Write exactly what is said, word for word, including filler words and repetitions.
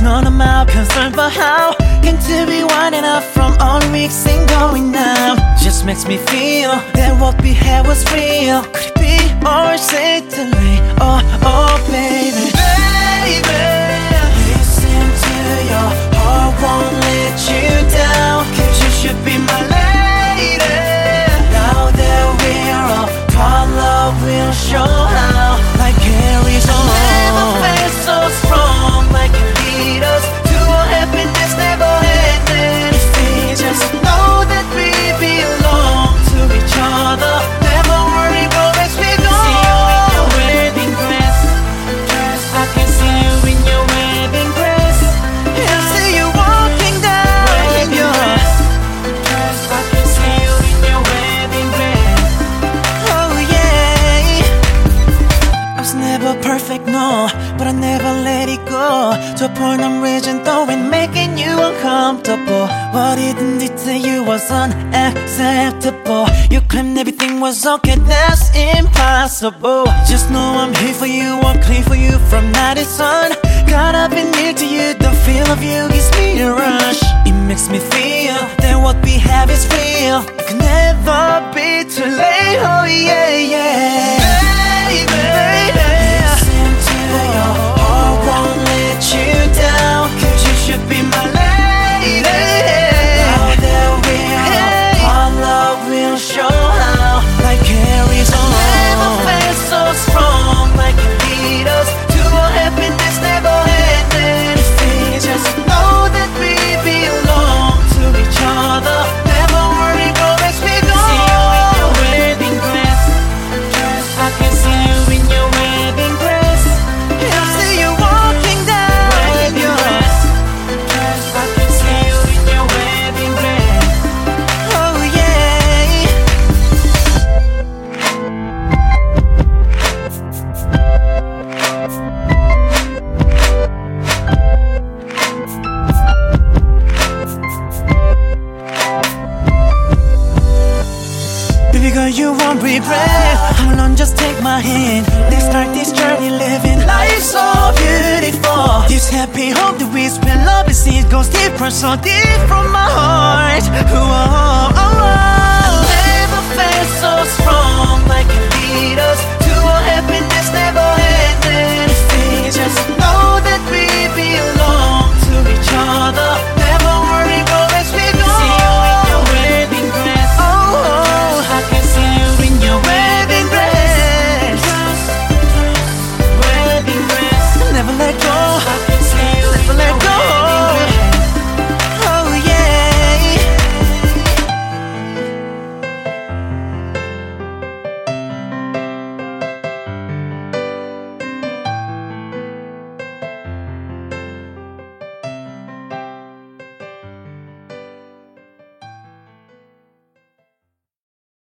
There's none of my concern for how can to be winding up from all weeks and going down. Just makes me feel that what we had was real. Could it be or is it delay? Oh, oh baby, baby, listen to your heart, won't let you down. Cause you should be my lady. Now that we're apart, love will show how. Like carries on. Never felt so strong, like it lead us to a happiness never ending. If we just know that we belong to each other, never worry, go as we go. See you in your wedding dress, I can see you in your wedding dress. I see you walking down in your dress, I can see you in your wedding dress. Oh yeah, I was never perfect, no, but I never let it go. To a point I'm reaching though and making you uncomfortable. What it did to you was unacceptable. You claimed everything was okay, that's impossible. Just know I'm here for you, I'm clean for you from night to sun. Caught up in near to you, the feel of you gives me a rush. It makes me feel that what we have is real. It can never be too late, oh yeah, yeah. Baby, baby, listen to your heart, won't let you down. Cause you should be my lady. Now that we're apart, love will show how. Like carries on. Never felt so strong, like it lead us to a happiness never ending. If we just know that we belong to each other, never worry, go as we go. See you in your wedding dress, I can see you in your wedding dress. I see you walking down in your dress, I can see you in your wedding dress. Oh yeah. Baby girl, you won't regret. Come on, just take my hand. Let's start this journey, living life so beautiful. This happy hope that we spend love is it goes deeper, so deep from my heart. Oh, oh, oh, oh. I never felt so